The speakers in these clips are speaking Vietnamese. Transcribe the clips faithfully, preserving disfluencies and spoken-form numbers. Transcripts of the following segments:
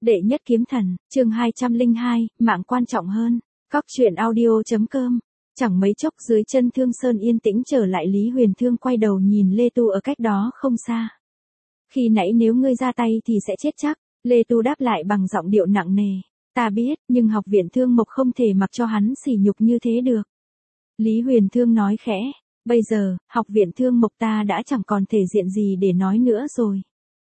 Đệ nhất kiếm thần, chương hai trăm lẻ hai, mạng quan trọng hơn. Cóc truyện audio.com. Chẳng mấy chốc dưới chân Thương Sơn yên tĩnh trở lại, Lý Huyền Thương quay đầu nhìn Lê Tu ở cách đó không xa. Khi nãy nếu ngươi ra tay thì sẽ chết chắc. Lê Tu đáp lại bằng giọng điệu nặng nề. Ta biết, nhưng học viện Thương Mộc không thể mặc cho hắn sỉ nhục như thế được. Lý Huyền Thương nói khẽ. Bây giờ, học viện Thương Mộc ta đã chẳng còn thể diện gì để nói nữa rồi.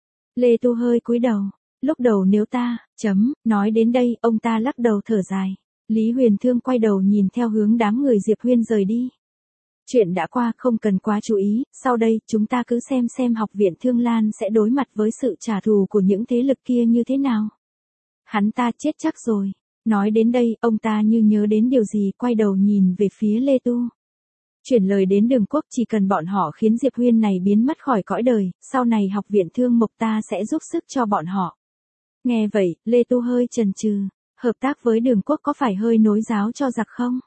Lê Tu hơi cúi đầu. Lúc đầu nếu ta, chấm, nói đến đây, ông ta lắc đầu thở dài. Lý Huyền Thương quay đầu nhìn theo hướng đám người Diệp Huyên rời đi. Chuyện đã qua không cần quá chú ý, sau đây chúng ta cứ xem xem học viện Thương Lan sẽ đối mặt với sự trả thù của những thế lực kia như thế nào. Hắn ta chết chắc rồi. Nói đến đây, ông ta như nhớ đến điều gì, quay đầu nhìn về phía Lê Tu. Chuyển lời đến Đường Quốc, chỉ cần bọn họ khiến Diệp Huyên này biến mất khỏi cõi đời, sau này học viện Thương Mộc ta sẽ giúp sức cho bọn họ. Nghe vậy, Lê Tu hơi chần chừ, hợp tác với Đường Quốc có phải hơi nối giáo cho giặc không?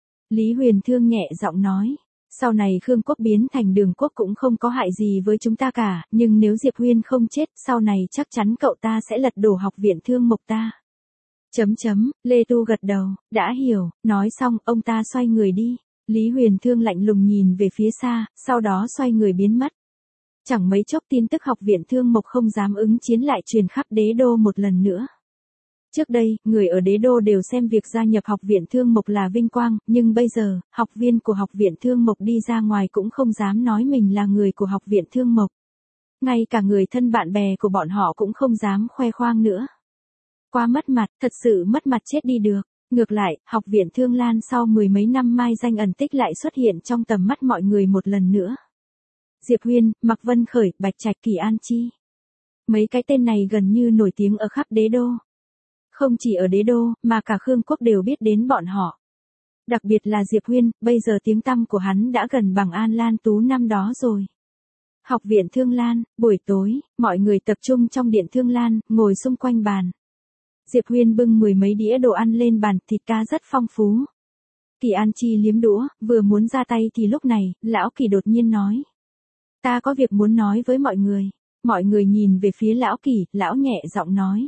Lý Huyền Thương nhẹ giọng nói, sau này Khương Quốc biến thành Đường Quốc cũng không có hại gì với chúng ta cả, nhưng nếu Diệp Huyên không chết, sau này chắc chắn cậu ta sẽ lật đổ học viện Thương Mộc ta. Chấm chấm, Lê Tu gật đầu, đã hiểu, nói xong, ông ta xoay người đi. Lý Huyền Thương lạnh lùng nhìn về phía xa, sau đó xoay người biến mất. Chẳng mấy chốc tin tức học viện Thương Mộc không dám ứng chiến lại truyền khắp đế đô một lần nữa. Trước đây, người ở đế đô đều xem việc gia nhập học viện Thương Mộc là vinh quang, nhưng bây giờ, học viên của học viện Thương Mộc đi ra ngoài cũng không dám nói mình là người của học viện Thương Mộc. Ngay cả người thân bạn bè của bọn họ cũng không dám khoe khoang nữa. Quá mất mặt, thật sự mất mặt chết đi được. Ngược lại, học viện Thương Lan sau mười mấy năm mai danh ẩn tích lại xuất hiện trong tầm mắt mọi người một lần nữa. Diệp Huyên, Mạc Vân Khởi, Bạch Trạch, Kỳ An Chi. Mấy cái tên này gần như nổi tiếng ở khắp đế đô. Không chỉ ở đế đô, mà cả Khương Quốc đều biết đến bọn họ. Đặc biệt là Diệp Huyên, bây giờ tiếng tăm của hắn đã gần bằng An Lan Tú năm đó rồi. Học viện Thương Lan, buổi tối, mọi người tập trung trong điện Thương Lan, ngồi xung quanh bàn. Diệp Huyên bưng mười mấy đĩa đồ ăn lên bàn, thịt ca rất phong phú. Kỳ An Chi liếm đũa, vừa muốn ra tay thì lúc này, lão Kỳ đột nhiên nói. Ta có việc muốn nói với mọi người. Mọi người nhìn về phía lão Kỳ, lão nhẹ giọng nói.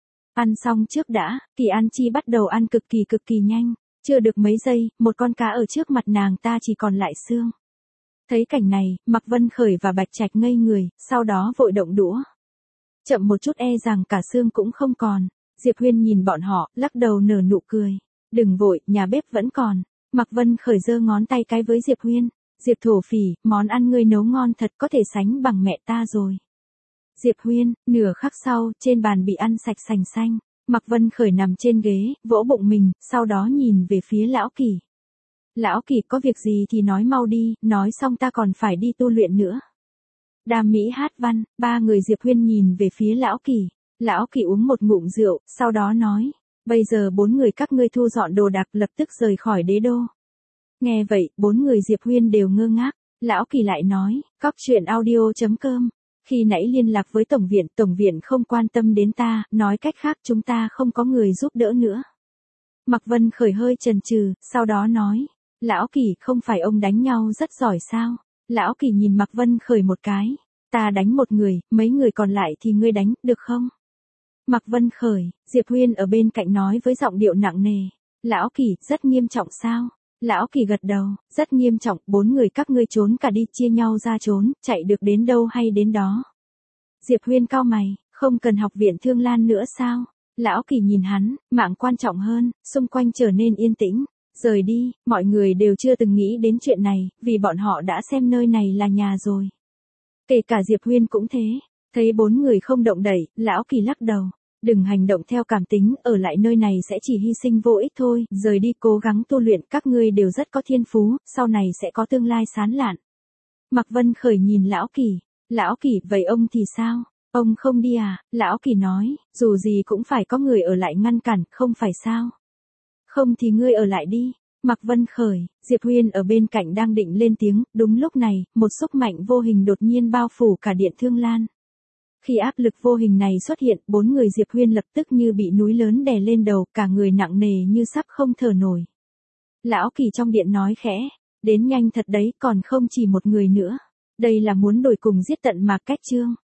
Ăn xong trước đã, Kỳ An Chi bắt đầu ăn cực kỳ cực kỳ nhanh. Chưa được mấy giây, một con cá ở trước mặt nàng ta chỉ còn lại xương. Thấy cảnh này, Mạc Vân Khởi và Bạch Trạch ngây người, sau đó vội động đũa. Chậm một chút e rằng cả xương cũng không còn. Diệp Huyên nhìn bọn họ, lắc đầu nở nụ cười. Đừng vội, nhà bếp vẫn còn. Mạc Vân Khởi giơ ngón tay cái với Diệp Huyên. Diệp thổ phỉ, món ăn ngươi nấu ngon thật, có thể sánh bằng mẹ ta rồi. Diệp Huyên, nửa khắc sau, trên bàn bị ăn sạch sành xanh. Mạc Vân Khởi nằm trên ghế, vỗ bụng mình, sau đó nhìn về phía lão Kỳ. Lão Kỳ, có việc gì thì nói mau đi, nói xong ta còn phải đi tu luyện nữa. Đàm Mỹ Hát Văn, ba người Diệp Huyên nhìn về phía lão Kỳ. Lão Kỳ uống một ngụm rượu, sau đó nói, bây giờ bốn người các ngươi thu dọn đồ đạc, lập tức rời khỏi đế đô. Nghe vậy, bốn người Diệp Huyên đều ngơ ngác. Lão Kỳ lại nói, cóc truyện audio.com. Khi nãy liên lạc với tổng viện, tổng viện không quan tâm đến ta, nói cách khác chúng ta không có người giúp đỡ nữa. Mạc Vân Khởi hơi chần chừ, sau đó nói, Lão Kỳ, không phải ông đánh nhau rất giỏi sao? Lão Kỳ nhìn Mạc Vân Khởi một cái, ta đánh một người, mấy người còn lại thì ngươi đánh, được không? Mạc Vân Khởi, Diệp Huyên ở bên cạnh nói với giọng điệu nặng nề, Lão Kỳ, rất nghiêm trọng sao? Lão Kỳ gật đầu, rất nghiêm trọng, bốn người các ngươi trốn cả đi, chia nhau ra trốn, chạy được đến đâu hay đến đó. Diệp Huyên cau mày, không cần học viện Thương Lan nữa sao? Lão Kỳ nhìn hắn, mạng quan trọng hơn, xung quanh trở nên yên tĩnh. Rời đi, mọi người đều chưa từng nghĩ đến chuyện này, vì bọn họ đã xem nơi này là nhà rồi. Kể cả Diệp Huyên cũng thế, thấy bốn người không động đậy, Lão Kỳ lắc đầu. Đừng hành động theo cảm tính, ở lại nơi này sẽ chỉ hy sinh vô ích thôi, rời đi cố gắng tu luyện, các ngươi đều rất có thiên phú, sau này sẽ có tương lai sáng lạn. Mạc Vân Khởi nhìn Lão Kỳ, Lão Kỳ, vậy ông thì sao? Ông không đi à? Lão Kỳ nói, dù gì cũng phải có người ở lại ngăn cản, không phải sao? Không thì ngươi ở lại đi. Mạc Vân Khởi, Diệp Huyên ở bên cạnh đang định lên tiếng, đúng lúc này, một sức mạnh vô hình đột nhiên bao phủ cả điện Thương Lan. Khi áp lực vô hình này xuất hiện, bốn người Diệp Huyên lập tức như bị núi lớn đè lên đầu, cả người nặng nề như sắp không thở nổi. Lão Kỳ trong điện nói khẽ, đến nhanh thật đấy, còn không chỉ một người nữa. Đây là muốn đuổi cùng giết tận Mạc Cách Trương.